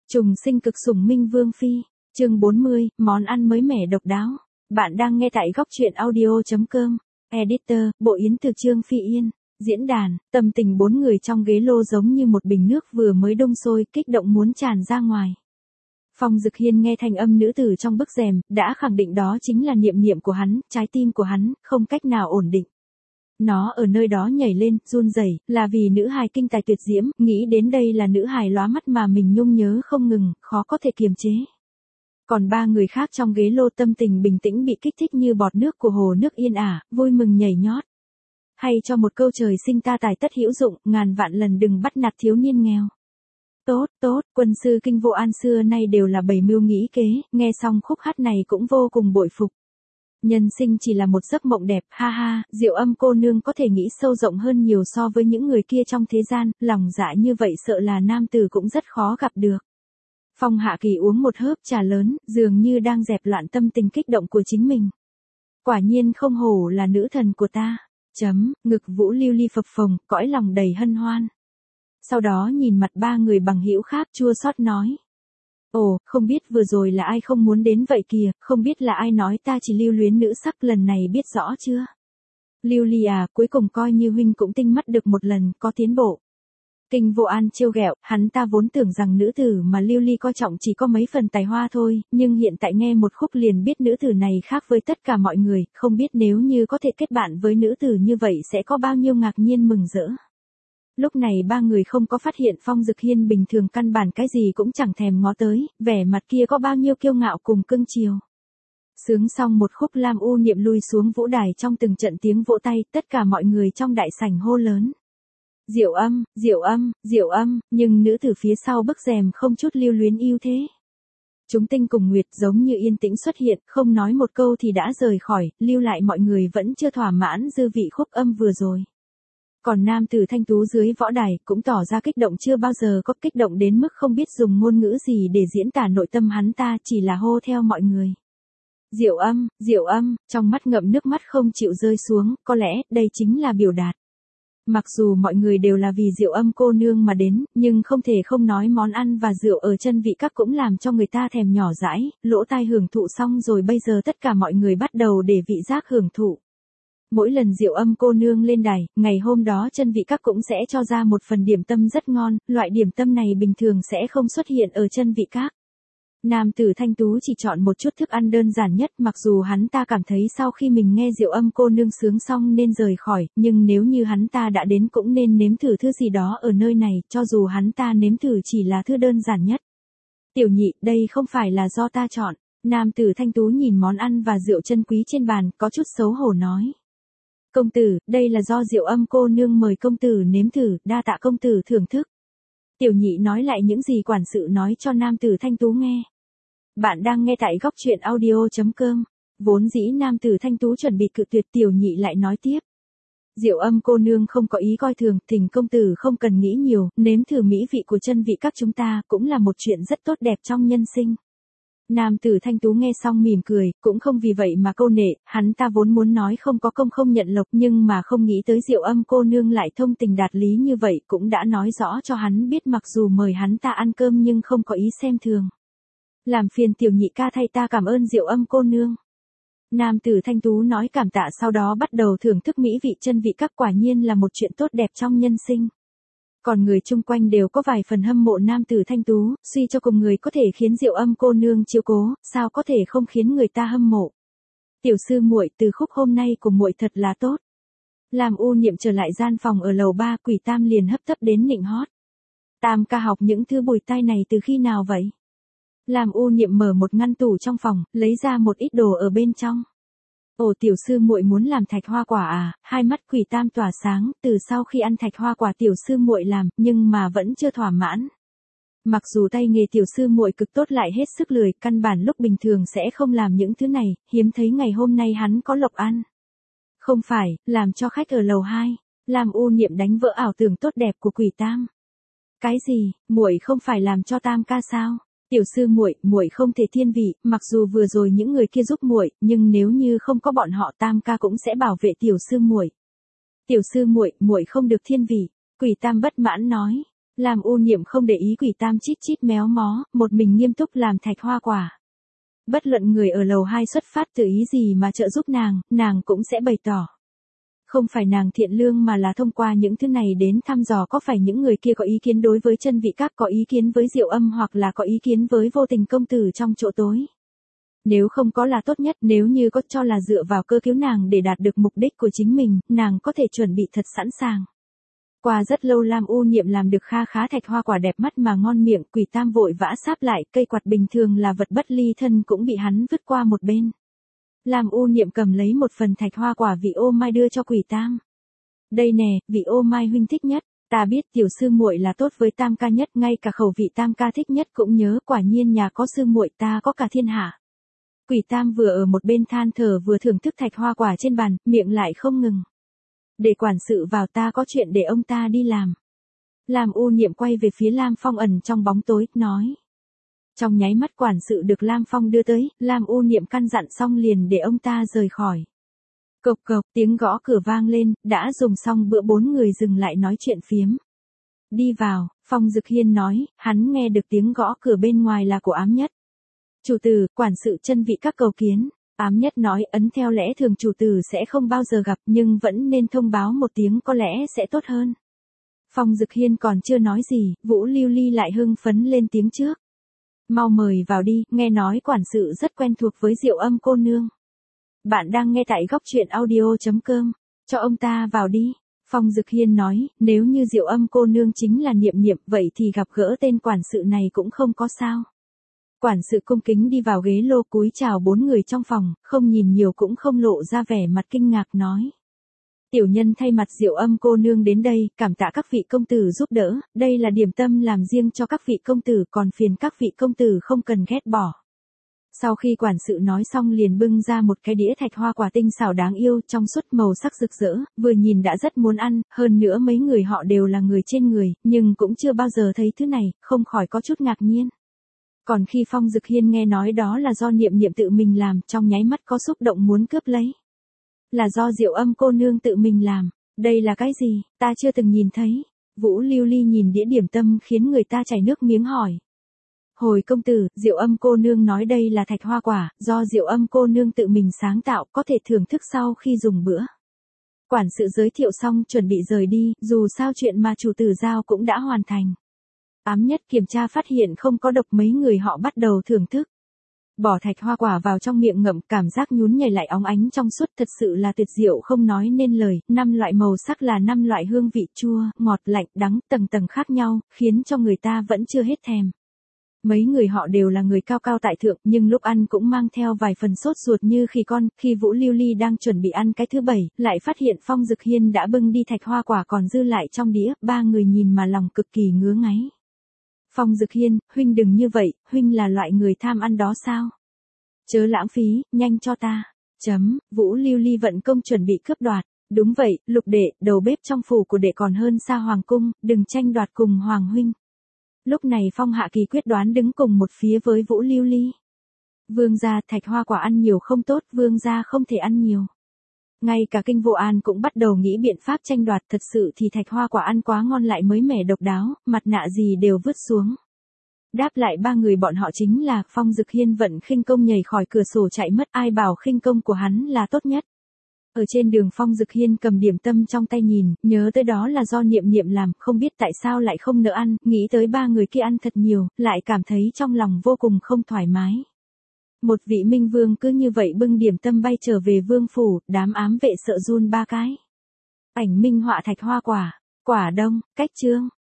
Trùng sinh cực sủng Minh Vương Phi, chương 40, món ăn mới mẻ độc đáo. Bạn đang nghe tại góc truyện audio.com. Editor, Bộ Yến từ Trương Phi Yên. Diễn đàn, tâm tình bốn người trong ghế lô giống như một bình nước vừa mới đun sôi, kích động muốn tràn ra ngoài. Phong Dực Hiên nghe thanh âm nữ tử trong bức rèm, đã khẳng định đó chính là niệm niệm của hắn, trái tim của hắn, không cách nào ổn định. Nó ở nơi đó nhảy lên, run rẩy, là vì nữ hài kinh tài tuyệt diễm, nghĩ đến đây là nữ hài lóa mắt mà mình nhung nhớ không ngừng, khó có thể kiềm chế. Còn ba người khác trong ghế lô tâm tình bình tĩnh bị kích thích như bọt nước của hồ nước yên ả, vui mừng nhảy nhót. Hay cho một câu trời sinh ta tài tất hữu dụng, ngàn vạn lần đừng bắt nạt thiếu niên nghèo. Tốt, tốt, quân sư Kinh Vô An xưa nay đều là bày mưu nghĩ kế, nghe xong khúc hát này cũng vô cùng bội phục. Nhân sinh chỉ là một giấc mộng đẹp, ha ha, Diệu Âm cô nương có thể nghĩ sâu rộng hơn nhiều so với những người kia trong thế gian, lòng dạ như vậy sợ là nam tử cũng rất khó gặp được. Phong Hạ Kỳ uống một hớp trà lớn, dường như đang dẹp loạn tâm tình kích động của chính mình. Quả nhiên không hổ là nữ thần của ta. Ngực Vũ lưu ly phập phồng, cõi lòng đầy hân hoan. Sau đó nhìn mặt ba người bằng hữu khác chua xót nói. Ồ, không biết vừa rồi là ai không muốn đến vậy kìa, không biết là ai nói ta chỉ lưu luyến nữ sắc, lần này biết rõ chưa? Lưu ly à, cuối cùng coi như huynh cũng tinh mắt được một lần, có tiến bộ. Kinh Vô An trêu ghẹo, hắn ta vốn tưởng rằng nữ tử mà Lưu ly coi trọng chỉ có mấy phần tài hoa thôi, nhưng hiện tại nghe một khúc liền biết nữ tử này khác với tất cả mọi người, không biết nếu như có thể kết bạn với nữ tử như vậy sẽ có bao nhiêu ngạc nhiên mừng rỡ. Lúc này ba người không có phát hiện Phong Dực Hiên bình thường căn bản cái gì cũng chẳng thèm ngó tới, vẻ mặt kia có bao nhiêu kiêu ngạo cùng cưng chiều. Sướng xong một khúc Lam U Niệm lui xuống vũ đài trong từng trận tiếng vỗ tay, tất cả mọi người trong đại sảnh hô lớn. Diệu Âm, Diệu Âm, Diệu Âm, nhưng nữ tử phía sau bức rèm không chút lưu luyến yêu thế. Chúng tinh cùng nguyệt giống như yên tĩnh xuất hiện, không nói một câu thì đã rời khỏi, lưu lại mọi người vẫn chưa thỏa mãn dư vị khúc âm vừa rồi. Còn nam tử thanh tú dưới võ đài cũng tỏ ra kích động chưa bao giờ có, kích động đến mức không biết dùng ngôn ngữ gì để diễn tả nội tâm hắn ta, chỉ là hô theo mọi người. Diệu Âm, Diệu Âm, trong mắt ngậm nước mắt không chịu rơi xuống, có lẽ đây chính là biểu đạt. Mặc dù mọi người đều là vì Diệu Âm cô nương mà đến, nhưng không thể không nói món ăn và rượu ở chân vị các cũng làm cho người ta thèm nhỏ dãi, lỗ tai hưởng thụ xong rồi bây giờ tất cả mọi người bắt đầu để vị giác hưởng thụ. Mỗi lần Diệu Âm cô nương lên đài, ngày hôm đó chân vị các cũng sẽ cho ra một phần điểm tâm rất ngon, loại điểm tâm này bình thường sẽ không xuất hiện ở chân vị các. Nam tử thanh tú chỉ chọn một chút thức ăn đơn giản nhất, mặc dù hắn ta cảm thấy sau khi mình nghe Diệu Âm cô nương sướng xong nên rời khỏi, nhưng nếu như hắn ta đã đến cũng nên nếm thử thứ gì đó ở nơi này, cho dù hắn ta nếm thử chỉ là thứ đơn giản nhất. Tiểu nhị, đây không phải là do ta chọn. Nam tử thanh tú nhìn món ăn và rượu chân quý trên bàn, có chút xấu hổ nói. Công tử, đây là do Diệu Âm cô nương mời công tử nếm thử, đa tạ công tử thưởng thức. Tiểu nhị nói lại những gì quản sự nói cho nam tử thanh tú nghe. Bạn đang nghe tại góc truyện audio.com. Vốn dĩ nam tử thanh tú chuẩn bị cự tuyệt, tiểu nhị lại nói tiếp. Diệu Âm cô nương không có ý coi thường, thỉnh công tử không cần nghĩ nhiều, nếm thử mỹ vị của chân vị các chúng ta, cũng là một chuyện rất tốt đẹp trong nhân sinh. Nam tử thanh tú nghe xong mỉm cười, cũng không vì vậy mà câu nệ, hắn ta vốn muốn nói không có công không nhận lộc, nhưng mà không nghĩ tới Diệu Âm cô nương lại thông tình đạt lý như vậy, cũng đã nói rõ cho hắn biết mặc dù mời hắn ta ăn cơm nhưng không có ý xem thường. Làm phiền tiểu nhị ca thay ta cảm ơn Diệu Âm cô nương. Nam tử thanh tú nói cảm tạ, sau đó bắt đầu thưởng thức mỹ vị chân vị các, quả nhiên là một chuyện tốt đẹp trong nhân sinh. Còn người chung quanh đều có vài phần hâm mộ nam tử thanh tú, suy cho cùng người có thể khiến Diệu Âm cô nương chiếu cố, sao có thể không khiến người ta hâm mộ. Tiểu sư muội, từ khúc hôm nay của muội thật là tốt. Làm U Niệm trở lại gian phòng ở lầu 3, Quỷ Tam liền hấp tấp đến nịnh hót. Tam ca học những thứ bùi tai này từ khi nào vậy? Làm U Niệm mở một ngăn tủ trong phòng, lấy ra một ít đồ ở bên trong. Ồ, tiểu sư muội muốn làm thạch hoa quả à? Hai mắt Quỷ Tam tỏa sáng, từ sau khi ăn thạch hoa quả tiểu sư muội làm, nhưng mà vẫn chưa thỏa mãn. Mặc dù tay nghề tiểu sư muội cực tốt lại hết sức lười, căn bản lúc bình thường sẽ không làm những thứ này, hiếm thấy ngày hôm nay hắn có lộc ăn. Không phải, làm cho khách ở lầu 2. Làm U Niệm đánh vỡ ảo tưởng tốt đẹp của Quỷ Tam. Cái gì, muội không phải làm cho Tam ca sao? Tiểu sư muội, muội không thể thiên vị, mặc dù vừa rồi những người kia giúp muội, nhưng nếu như không có bọn họ Tam ca cũng sẽ bảo vệ tiểu sư muội. Tiểu sư muội, muội không được thiên vị. Quỷ Tam bất mãn nói. Lam U Niệm không để ý Quỷ Tam chít chít méo mó, một mình nghiêm túc làm thạch hoa quả. Bất luận người ở lầu 2 xuất phát từ ý gì mà trợ giúp nàng cũng sẽ bày tỏ. Không phải nàng thiện lương mà là thông qua những thứ này đến thăm dò có phải những người kia có ý kiến đối với chân vị các, có ý kiến với Diệu Âm hoặc là có ý kiến với Vô Tình công tử trong chỗ tối. Nếu không có là tốt nhất, nếu như có cho là dựa vào cơ cứu nàng để đạt được mục đích của chính mình, nàng có thể chuẩn bị thật sẵn sàng. Qua rất lâu Lam U Niệm làm được kha khá thạch hoa quả đẹp mắt mà ngon miệng, Quỷ Tam vội vã sáp lại, cây quạt bình thường là vật bất ly thân cũng bị hắn vứt qua một bên. Lam U Niệm cầm lấy một phần thạch hoa quả vị ô mai đưa cho Quỷ Tam. Đây nè, vị ô mai huynh thích nhất, ta biết tiểu sư muội là tốt với Tam ca nhất, ngay cả khẩu vị Tam ca thích nhất cũng nhớ, quả nhiên nhà có sư muội ta có cả thiên hạ. Quỷ Tam vừa ở một bên than thở vừa thưởng thức thạch hoa quả trên bàn, miệng lại không ngừng. Để quản sự vào, ta có chuyện để ông ta đi làm. Lam U Niệm quay về phía Lam Phong ẩn trong bóng tối, nói. Trong nháy mắt quản sự được Lam Phong đưa tới, Lam U Niệm căn dặn xong liền để ông ta rời khỏi. Cộc cộc, tiếng gõ cửa vang lên, đã dùng xong bữa, 4 người dừng lại nói chuyện phiếm. Đi vào, Phong Dực Hiên nói, hắn nghe được tiếng gõ cửa bên ngoài là của Ám Nhất. Chủ tử, quản sự chân vị các cầu kiến. Ám Nhất nói, ấn theo lẽ thường chủ tử sẽ không bao giờ gặp, nhưng vẫn nên thông báo một tiếng có lẽ sẽ tốt hơn. Phong Dực Hiên còn chưa nói gì, Vũ Lưu Ly lại hưng phấn lên tiếng trước. Mau mời vào đi, nghe nói quản sự rất quen thuộc với Diệu Âm cô nương. Bạn đang nghe tại góc truyện audio.com, cho ông ta vào đi. Phong Dực Hiên nói, nếu như Diệu Âm cô nương chính là Niệm Niệm, vậy thì gặp gỡ tên quản sự này cũng không có sao. Quản sự cung kính đi vào ghế lô cúi chào 4 người trong phòng, không nhìn nhiều cũng không lộ ra vẻ mặt kinh ngạc nói. Tiểu nhân thay mặt Diệu Âm cô nương đến đây, cảm tạ các vị công tử giúp đỡ, đây là điểm tâm làm riêng cho các vị công tử, còn phiền các vị công tử không cần ghét bỏ. Sau khi quản sự nói xong liền bưng ra một cái đĩa thạch hoa quả tinh xảo đáng yêu, trong suốt màu sắc rực rỡ, vừa nhìn đã rất muốn ăn, hơn nữa mấy người họ đều là người trên người, nhưng cũng chưa bao giờ thấy thứ này, không khỏi có chút ngạc nhiên. Còn khi Phong Dực Hiên nghe nói đó là do Niệm Niệm tự mình làm, trong nháy mắt có xúc động muốn cướp lấy. Là do Diệu Âm cô nương tự mình làm, đây là cái gì, ta chưa từng nhìn thấy. Vũ Lưu Ly nhìn đĩa điểm tâm khiến người ta chảy nước miếng hỏi. Hồi công tử, Diệu Âm cô nương nói đây là thạch hoa quả, do Diệu Âm cô nương tự mình sáng tạo, có thể thưởng thức sau khi dùng bữa. Quản sự giới thiệu xong chuẩn bị rời đi, dù sao chuyện mà chủ tử giao cũng đã hoàn thành. Ám Nhất kiểm tra phát hiện không có độc, mấy người họ bắt đầu thưởng thức. Bỏ thạch hoa quả vào trong miệng ngậm, cảm giác nhún nhảy lại óng ánh trong suốt, thật sự là tuyệt diệu không nói nên lời, 5 loại màu sắc là 5 loại hương vị chua, ngọt, lạnh, đắng, tầng tầng khác nhau, khiến cho người ta vẫn chưa hết thèm. Mấy người họ đều là người cao cao tại thượng, nhưng lúc ăn cũng mang theo vài phần sốt ruột như khỉ con, khi Vũ Lưu Ly đang chuẩn bị ăn cái thứ 7, lại phát hiện Phong Dực Hiên đã bưng đi thạch hoa quả còn dư lại trong đĩa, 3 người nhìn mà lòng cực kỳ ngứa ngáy. Phong Dực Hiên, huynh đừng như vậy, huynh là loại người tham ăn đó sao? Chớ lãng phí, nhanh cho ta. Vũ Lưu Ly vận công chuẩn bị cướp đoạt. Đúng vậy, Lục đệ, đầu bếp trong phủ của đệ còn hơn xa hoàng cung, đừng tranh đoạt cùng hoàng huynh. Lúc này Phong Hạ Kỳ quyết đoán đứng cùng một phía với Vũ Lưu Ly. Vương gia, thạch hoa quả ăn nhiều không tốt, vương gia không thể ăn nhiều. Ngay cả Kinh Vô An cũng bắt đầu nghĩ biện pháp tranh đoạt, thật sự thì thạch hoa quả ăn quá ngon lại mới mẻ độc đáo, mặt nạ gì đều vứt xuống. Đáp lại 3 người bọn họ chính là Phong Dực Hiên vận khinh công nhảy khỏi cửa sổ chạy mất, ai bảo khinh công của hắn là tốt nhất. Ở trên đường Phong Dực Hiên cầm điểm tâm trong tay nhìn, nhớ tới đó là do Niệm Niệm làm, không biết tại sao lại không nỡ ăn, nghĩ tới 3 người kia ăn thật nhiều, lại cảm thấy trong lòng vô cùng không thoải mái. Một vị minh vương cứ như vậy bưng điểm tâm bay trở về vương phủ, đám ám vệ sợ run 3 cái. Ảnh minh họa thạch hoa quả, quả đông, cách chương.